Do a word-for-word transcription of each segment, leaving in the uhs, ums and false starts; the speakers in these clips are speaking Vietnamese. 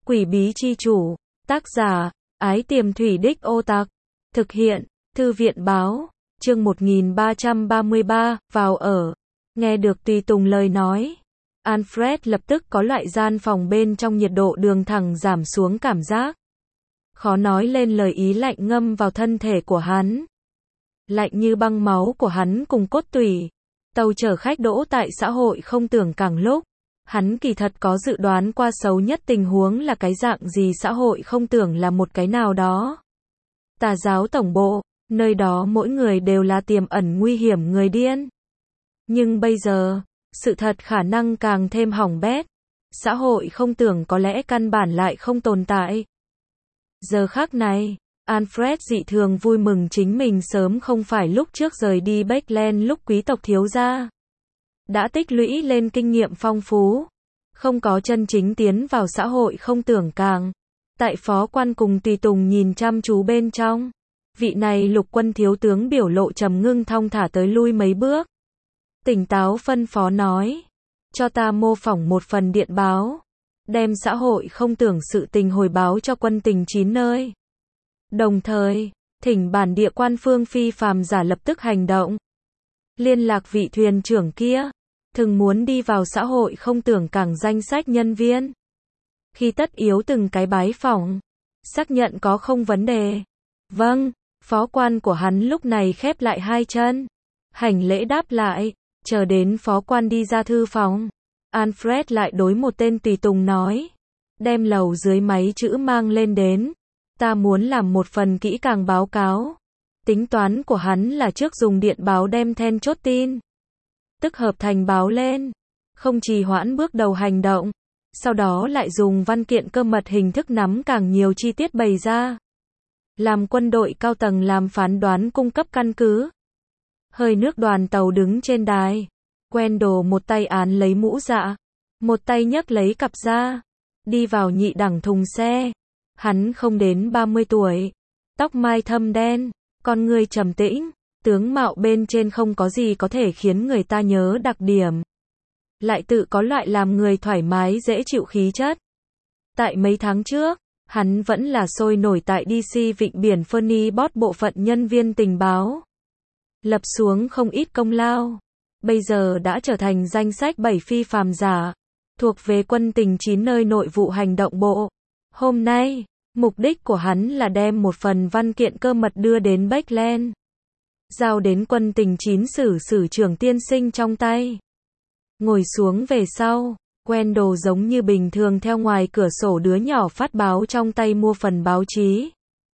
Quỷ bí chi chủ, tác giả, Ái Tiềm Thủy Đích Ô Tạc, thực hiện, Thư viện báo, chương một nghìn ba trăm ba mươi ba, vào ở. Nghe được tùy tùng lời nói, Alfred lập tức có loại gian phòng bên trong nhiệt độ đường thẳng giảm xuống cảm giác. Khó nói lên lời ý lạnh ngâm vào thân thể của hắn. Lạnh như băng máu của hắn cùng cốt tủy. Tàu chở khách đỗ tại xã hội không tưởng càng lúc. Hắn kỳ thật có dự đoán qua xấu nhất tình huống là cái dạng gì xã hội không tưởng là một cái nào đó. Tà giáo tổng bộ, nơi đó mỗi người đều là tiềm ẩn nguy hiểm người điên. Nhưng bây giờ, sự thật khả năng càng thêm hỏng bét. Xã hội không tưởng có lẽ căn bản lại không tồn tại. Giờ khắc này, Alfred dị thường vui mừng chính mình sớm không phải lúc trước rời đi Beckland lúc quý tộc thiếu gia. Đã tích lũy lên kinh nghiệm phong phú, không có chân chính tiến vào xã hội không tưởng càng. Tại phó quan cùng tùy tùng nhìn chăm chú bên trong, vị này lục quân thiếu tướng biểu lộ trầm ngưng thong thả tới lui mấy bước. Tỉnh táo phân phó nói, cho ta mô phỏng một phần điện báo, đem xã hội không tưởng sự tình hồi báo cho quân tình chín nơi. Đồng thời, thỉnh bản địa quan phương phi phàm giả lập tức hành động. Liên lạc vị thuyền trưởng kia, thường muốn đi vào xã hội không tưởng cảng danh sách nhân viên. Khi tất yếu từng cái bái phỏng, xác nhận có không vấn đề. Vâng, phó quan của hắn lúc này khép lại hai chân, hành lễ đáp lại, chờ đến phó quan đi ra thư phòng. Alfred lại đối một tên tùy tùng nói, đem lầu dưới máy chữ mang lên đến, ta muốn làm một phần kỹ càng báo cáo. Tính toán của hắn là trước dùng điện báo đem then chốt tin, tức hợp thành báo lên, không trì hoãn bước đầu hành động, sau đó lại dùng văn kiện cơ mật hình thức nắm càng nhiều chi tiết bày ra. Làm quân đội cao tầng làm phán đoán cung cấp căn cứ. Hơi nước đoàn tàu đứng trên đài. Wendell một tay án lấy mũ dạ, một tay nhấc lấy cặp da, đi vào nhị đẳng thùng xe. Hắn không đến ba mươi tuổi, tóc mai thâm đen, con người trầm tĩnh, tướng mạo bên trên không có gì có thể khiến người ta nhớ đặc điểm. Lại tự có loại làm người thoải mái dễ chịu khí chất. Tại mấy tháng trước, hắn vẫn là sôi nổi tại đê xê Vịnh Biển Ferniport bộ phận nhân viên tình báo. Lập xuống không ít công lao. Bây giờ đã trở thành danh sách bảy phi phàm giả, thuộc về quân tình chín nơi nội vụ hành động bộ. Hôm nay, mục đích của hắn là đem một phần văn kiện cơ mật đưa đến Beckland, giao đến quân tình chín sử sử trưởng tiên sinh trong tay. Ngồi xuống về sau, Wendell giống như bình thường theo ngoài cửa sổ đứa nhỏ phát báo trong tay mua phần báo chí.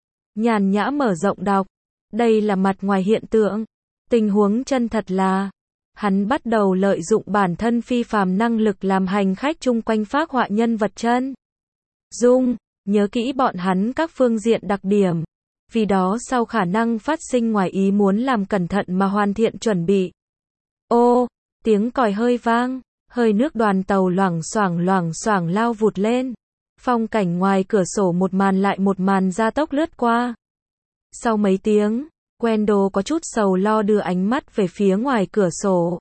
Nhàn nhã mở rộng đọc. Đây là mặt ngoài hiện tượng. Tình huống chân thật là, hắn bắt đầu lợi dụng bản thân phi phàm năng lực làm hành khách chung quanh phác họa nhân vật chân dung, nhớ kỹ bọn hắn các phương diện đặc điểm. Vì đó sau khả năng phát sinh ngoài ý muốn làm cẩn thận mà hoàn thiện chuẩn bị. Ô, tiếng còi hơi vang, hơi nước đoàn tàu loảng xoảng loảng xoảng lao vụt lên. Phong cảnh ngoài cửa sổ một màn lại một màn gia tốc lướt qua. Sau mấy tiếng, Wendell có chút sầu lo đưa ánh mắt về phía ngoài cửa sổ.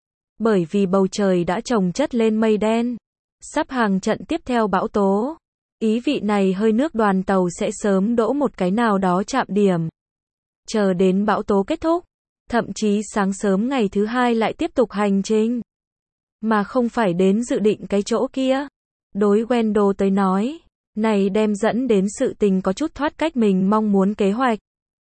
Bởi vì bầu trời đã chồng chất lên mây đen. Sắp hàng trận tiếp theo bão tố. Ý vị này hơi nước đoàn tàu sẽ sớm đỗ một cái nào đó chạm điểm. Chờ đến bão tố kết thúc. Thậm chí sáng sớm ngày thứ hai lại tiếp tục hành trình. Mà không phải đến dự định cái chỗ kia. Đối Wendell tới nói, này đem dẫn đến sự tình có chút thoát cách mình mong muốn kế hoạch.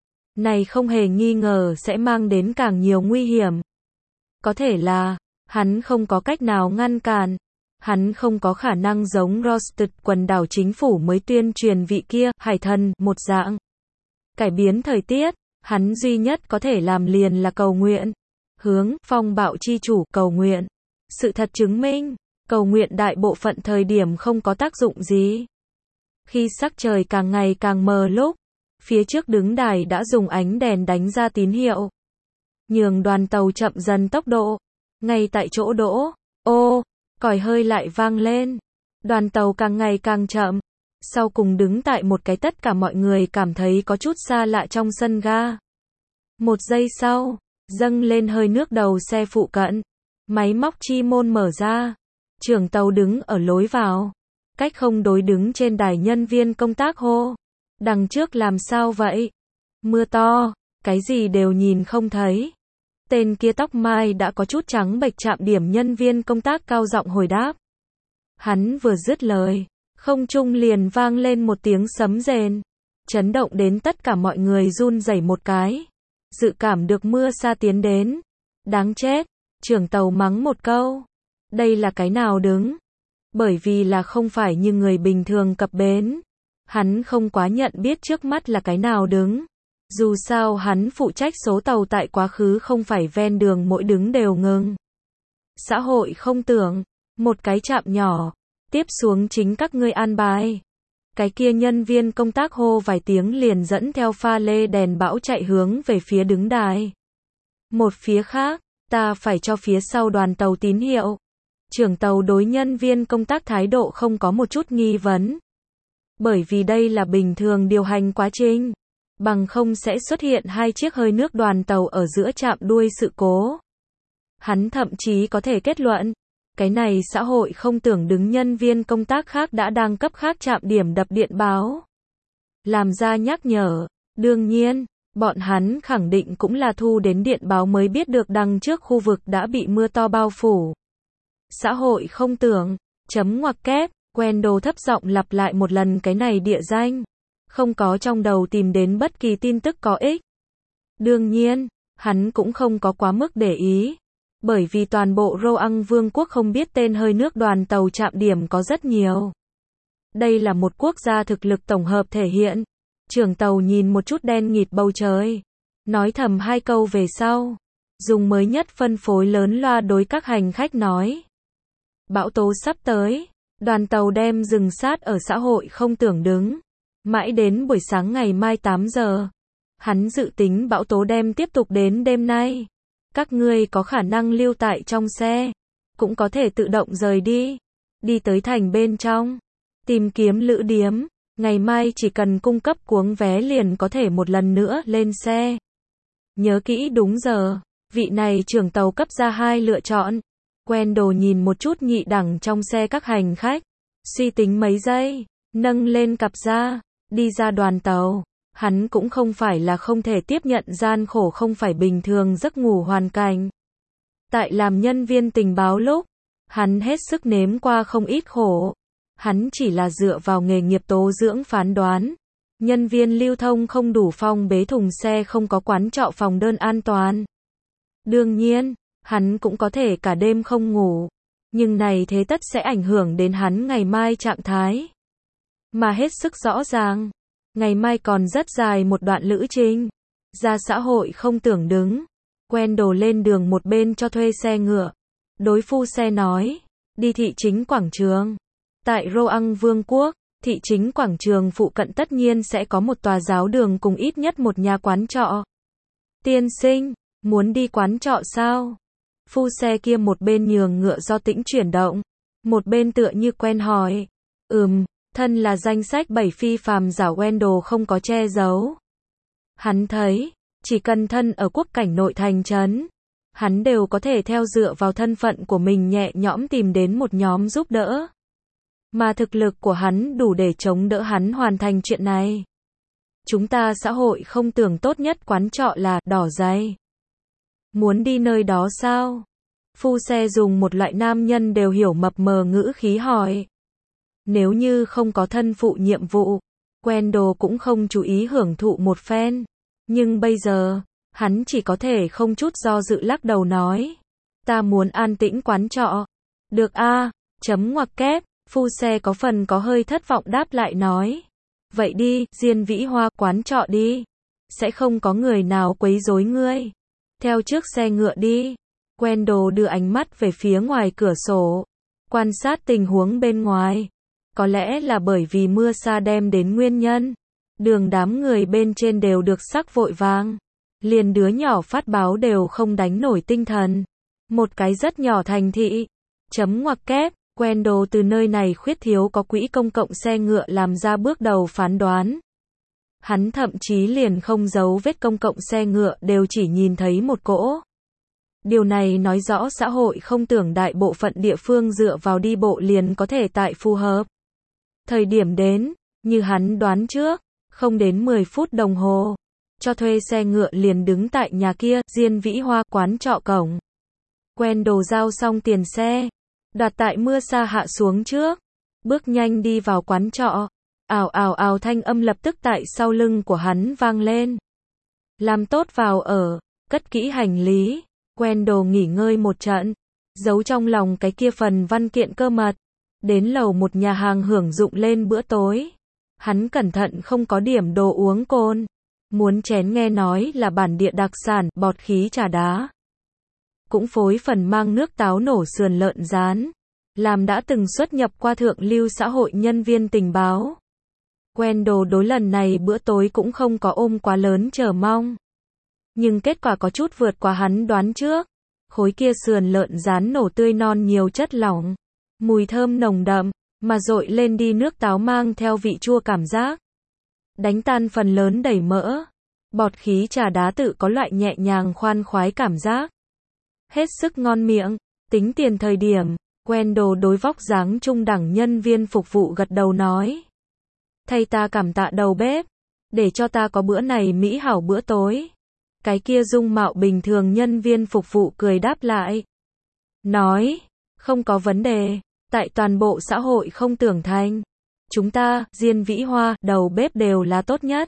Này không hề nghi ngờ sẽ mang đến càng nhiều nguy hiểm. Có thể là, hắn không có cách nào ngăn cản. Hắn không có khả năng giống Rosted quần đảo chính phủ mới tuyên truyền vị kia, hải thần, một dạng. Cải biến thời tiết, hắn duy nhất có thể làm liền là cầu nguyện. Hướng, phong bạo chi chủ, cầu nguyện. Sự thật chứng minh, cầu nguyện đại bộ phận thời điểm không có tác dụng gì. Khi sắc trời càng ngày càng mờ lúc, phía trước đứng đài đã dùng ánh đèn đánh ra tín hiệu. Nhường đoàn tàu chậm dần tốc độ. Ngay tại chỗ đỗ, ô, còi hơi lại vang lên. Đoàn tàu càng ngày càng chậm. Sau cùng đứng tại một cái tất cả mọi người cảm thấy có chút xa lạ trong sân ga. Một giây sau, dâng lên hơi nước đầu xe phụ cận. Máy móc chi môn mở ra. Trưởng tàu đứng ở lối vào. Cách không đối đứng trên đài nhân viên công tác hô. Đằng trước làm sao vậy? Mưa to, cái gì đều nhìn không thấy. Tên kia tóc mai đã có chút trắng bệch chạm điểm nhân viên công tác cao giọng hồi đáp. Hắn vừa dứt lời, không trung liền vang lên một tiếng sấm rền, chấn động đến tất cả mọi người run rẩy một cái. Dự cảm được mưa sa tiến đến. Đáng chết, trưởng tàu mắng một câu. Đây là cái nào đứng? Bởi vì là không phải như người bình thường cập bến. Hắn không quá nhận biết trước mắt là cái nào đứng. Dù sao hắn phụ trách số tàu tại quá khứ không phải ven đường mỗi đứng đều ngừng. Xã hội không tưởng, một cái trạm nhỏ, tiếp xuống chính các ngươi an bài. Cái kia nhân viên công tác hô vài tiếng liền dẫn theo pha lê đèn bão chạy hướng về phía đứng đài. Một phía khác, ta phải cho phía sau đoàn tàu tín hiệu. Trưởng tàu đối nhân viên công tác thái độ không có một chút nghi vấn. Bởi vì đây là bình thường điều hành quá trình. Bằng không sẽ xuất hiện hai chiếc hơi nước đoàn tàu ở giữa trạm đuôi sự cố. Hắn thậm chí có thể kết luận, cái này xã hội không tưởng đứng nhân viên công tác khác đã đang cấp khác trạm điểm đập điện báo. Làm ra nhắc nhở, đương nhiên, bọn hắn khẳng định cũng là thu đến điện báo mới biết được đằng trước khu vực đã bị mưa to bao phủ. Xã hội không tưởng, chấm ngoặc kép, Wendell thấp giọng lặp lại một lần cái này địa danh. Không có trong đầu tìm đến bất kỳ tin tức có ích. Đương nhiên, hắn cũng không có quá mức để ý. Bởi vì toàn bộ Roang Vương quốc không biết tên hơi nước đoàn tàu trạm điểm có rất nhiều. Đây là một quốc gia thực lực tổng hợp thể hiện. Trưởng tàu nhìn một chút đen nghịt bầu trời. Nói thầm hai câu về sau. Dùng mới nhất phân phối lớn loa đối các hành khách nói. Bão tố sắp tới. Đoàn tàu đem dừng sát ở xã hội không tưởng đứng. Mãi đến buổi sáng ngày mai tám giờ. Hắn dự tính bão tố đem tiếp tục đến đêm nay. Các ngươi có khả năng lưu tại trong xe. Cũng có thể tự động rời đi. Đi tới thành bên trong. Tìm kiếm lữ điếm. Ngày mai chỉ cần cung cấp cuống vé liền có thể một lần nữa lên xe. Nhớ kỹ đúng giờ. Vị này trưởng tàu cấp ra hai lựa chọn. Wendell nhìn một chút nhị đẳng trong xe các hành khách. Suy tính mấy giây. Nâng lên cặp ra. Đi ra đoàn tàu. Hắn cũng không phải là không thể tiếp nhận gian khổ không phải bình thường giấc ngủ hoàn cảnh. Tại làm nhân viên tình báo lúc, hắn hết sức nếm qua không ít khổ. Hắn chỉ là dựa vào nghề nghiệp tố dưỡng phán đoán. Nhân viên lưu thông không đủ phòng bế thùng xe không có quán trọ phòng đơn an toàn. Đương nhiên, hắn cũng có thể cả đêm không ngủ. Nhưng này thế tất sẽ ảnh hưởng đến hắn ngày mai trạng thái. Mà hết sức rõ ràng. Ngày mai còn rất dài một đoạn lữ trình. Ra xã hội không tưởng đứng. Wendell lên đường một bên cho thuê xe ngựa. Đối phu xe nói. Đi thị chính quảng trường. Tại Roang Vương quốc, thị chính quảng trường phụ cận tất nhiên sẽ có một tòa giáo đường cùng ít nhất một nhà quán trọ. Tiên sinh, muốn đi quán trọ sao? Phu xe kia một bên nhường ngựa do tĩnh chuyển động. Một bên tựa như quen hỏi. Ừm. Thân là danh sách bảy phi phàm giả Wendell không có che giấu. Hắn thấy, chỉ cần thân ở quốc cảnh nội thành trấn, hắn đều có thể theo dựa vào thân phận của mình nhẹ nhõm tìm đến một nhóm giúp đỡ. Mà thực lực của hắn đủ để chống đỡ hắn hoàn thành chuyện này. Chúng ta xã hội không tưởng tốt nhất quán trọ là đỏ giày. Muốn đi nơi đó sao? Phu xe dùng một loại nam nhân đều hiểu mập mờ ngữ khí hỏi. Nếu như không có thân phụ nhiệm vụ, Wendell cũng không chú ý hưởng thụ một phen. Nhưng bây giờ, hắn chỉ có thể không chút do dự lắc đầu nói. Ta muốn an tĩnh quán trọ. Được a, chấm ngoặc kép, phu xe có phần có hơi thất vọng đáp lại nói. Vậy đi, Diên Vĩ Hoa quán trọ đi. Sẽ không có người nào quấy rối ngươi. Theo trước xe ngựa đi. Wendell đưa ánh mắt về phía ngoài cửa sổ. Quan sát tình huống bên ngoài. Có lẽ là bởi vì mưa sa đem đến nguyên nhân. Đường đám người bên trên đều được sắc vội vàng. Liền đứa nhỏ phát báo đều không đánh nổi tinh thần. Một cái rất nhỏ thành thị. Chấm ngoặc kép, Wendell từ nơi này khuyết thiếu có quỹ công cộng xe ngựa làm ra bước đầu phán đoán. Hắn thậm chí liền không giấu vết công cộng xe ngựa đều chỉ nhìn thấy một cỗ. Điều này nói rõ xã hội không tưởng đại bộ phận địa phương dựa vào đi bộ liền có thể tại phù hợp. Thời điểm đến, như hắn đoán trước, không đến mười phút đồng hồ, cho thuê xe ngựa liền đứng tại nhà kia, Diên Vĩ Hoa quán trọ cổng. Quen đồ giao xong tiền xe, đặt tại mưa sa hạ xuống trước, bước nhanh đi vào quán trọ. Ào ào ào thanh âm lập tức tại sau lưng của hắn vang lên. Làm tốt vào ở, cất kỹ hành lý, quen đồ nghỉ ngơi một trận, giấu trong lòng cái kia phần văn kiện cơ mật, đến lầu một nhà hàng hưởng dụng lên bữa tối. Hắn cẩn thận không có điểm đồ uống cồn, muốn chén nghe nói là bản địa đặc sản, bọt khí trà đá. Cũng phối phần mang nước táo nổ sườn lợn rán, làm đã từng xuất nhập qua thượng lưu xã hội nhân viên tình báo. Quen đồ đối lần này bữa tối cũng không có ôm quá lớn chờ mong. Nhưng kết quả có chút vượt qua hắn đoán trước. Khối kia sườn lợn rán nổ tươi non nhiều chất lỏng, mùi thơm nồng đậm, mà dội lên đi nước táo mang theo vị chua cảm giác. Đánh tan phần lớn đầy mỡ. Bọt khí trà đá tự có loại nhẹ nhàng khoan khoái cảm giác. Hết sức ngon miệng. Tính tiền thời điểm, quen đồ đối vóc dáng trung đẳng nhân viên phục vụ gật đầu nói. Thay ta cảm tạ đầu bếp, để cho ta có bữa này mỹ hảo bữa tối. Cái kia dung mạo bình thường nhân viên phục vụ cười đáp lại. Nói, không có vấn đề, tại toàn bộ xã hội không tưởng thành. Chúng ta, Diên Vĩ Hoa, đầu bếp đều là tốt nhất.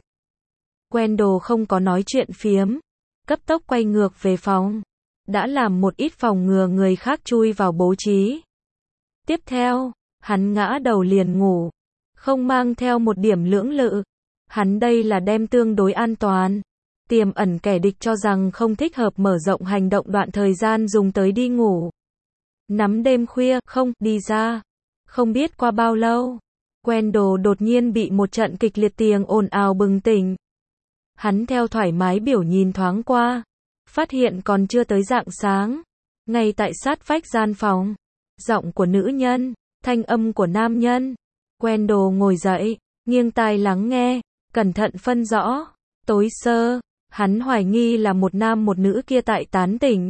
Quen đồ không có nói chuyện phiếm, cấp tốc quay ngược về phòng. Đã làm một ít phòng ngừa người khác chui vào bố trí. Tiếp theo, hắn ngã đầu liền ngủ. Không mang theo một điểm lưỡng lự. Hắn đây là đem tương đối an toàn. Tiềm ẩn kẻ địch cho rằng không thích hợp mở rộng hành động đoạn thời gian dùng tới đi ngủ. Nắm đêm khuya, không, đi ra. Không biết qua bao lâu, quen đồ đột nhiên bị một trận kịch liệt tiếng ồn ào bừng tỉnh. Hắn theo thoải mái biểu nhìn thoáng qua, phát hiện còn chưa tới rạng sáng. Ngay tại sát vách gian phòng, giọng của nữ nhân, thanh âm của nam nhân. Quen đồ ngồi dậy, nghiêng tai lắng nghe, cẩn thận phân rõ. Tối sơ, hắn hoài nghi là một nam một nữ kia tại tán tỉnh.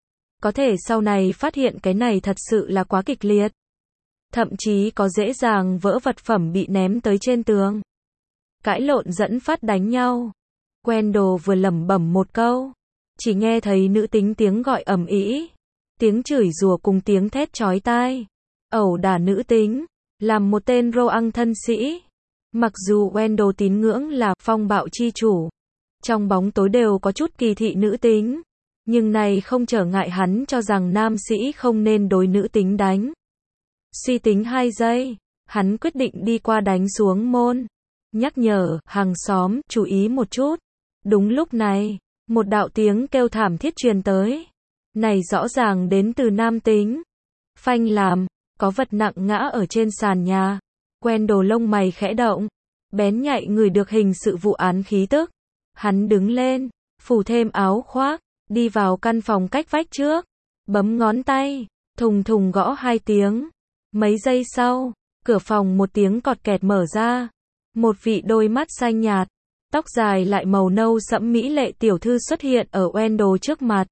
Có thể sau này phát hiện cái này thật sự là quá kịch liệt. Thậm chí có dễ dàng vỡ vật phẩm bị ném tới trên tường. Cãi lộn dẫn phát đánh nhau. Quen đồ vừa lẩm bẩm một câu, chỉ nghe thấy nữ tính tiếng gọi ầm ĩ, tiếng chửi rủa cùng tiếng thét chói tai. Ẩu đả nữ tính, làm một tên rô ăn thân sĩ. Mặc dù Wendell tín ngưỡng là phong bạo chi chủ, trong bóng tối đều có chút kỳ thị nữ tính, nhưng này không trở ngại hắn cho rằng nam sĩ không nên đối nữ tính đánh. Suy tính hai giây, hắn quyết định đi qua đánh xuống môn, nhắc nhở hàng xóm chú ý một chút. Đúng lúc này, một đạo tiếng kêu thảm thiết truyền tới. Này rõ ràng đến từ nam tính. Phanh làm, có vật nặng ngã ở trên sàn nhà. Quen đồ lông mày khẽ động, bén nhạy ngửi được hình sự vụ án khí tức. Hắn đứng lên, phủ thêm áo khoác, đi vào căn phòng cách vách trước, bấm ngón tay, thùng thùng gõ hai tiếng. Mấy giây sau, cửa phòng một tiếng cọt kẹt mở ra. Một vị đôi mắt xanh nhạt, tóc dài lại màu nâu sẫm mỹ lệ tiểu thư xuất hiện ở Wendell trước mặt.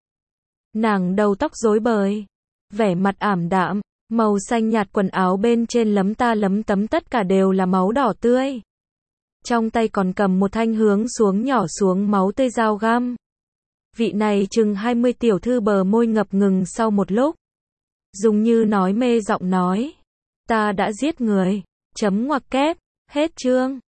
Nàng đầu tóc rối bời, vẻ mặt ảm đạm, màu xanh nhạt quần áo bên trên lấm ta lấm tấm tất cả đều là máu đỏ tươi. Trong tay còn cầm một thanh hướng xuống nhỏ xuống máu tươi dao găm. Vị này chừng hai mươi tiểu thư bờ môi ngập ngừng sau một lúc. Dùng như nói mê giọng nói. Ta đã giết người. Chấm ngoặc kép. Hết chương.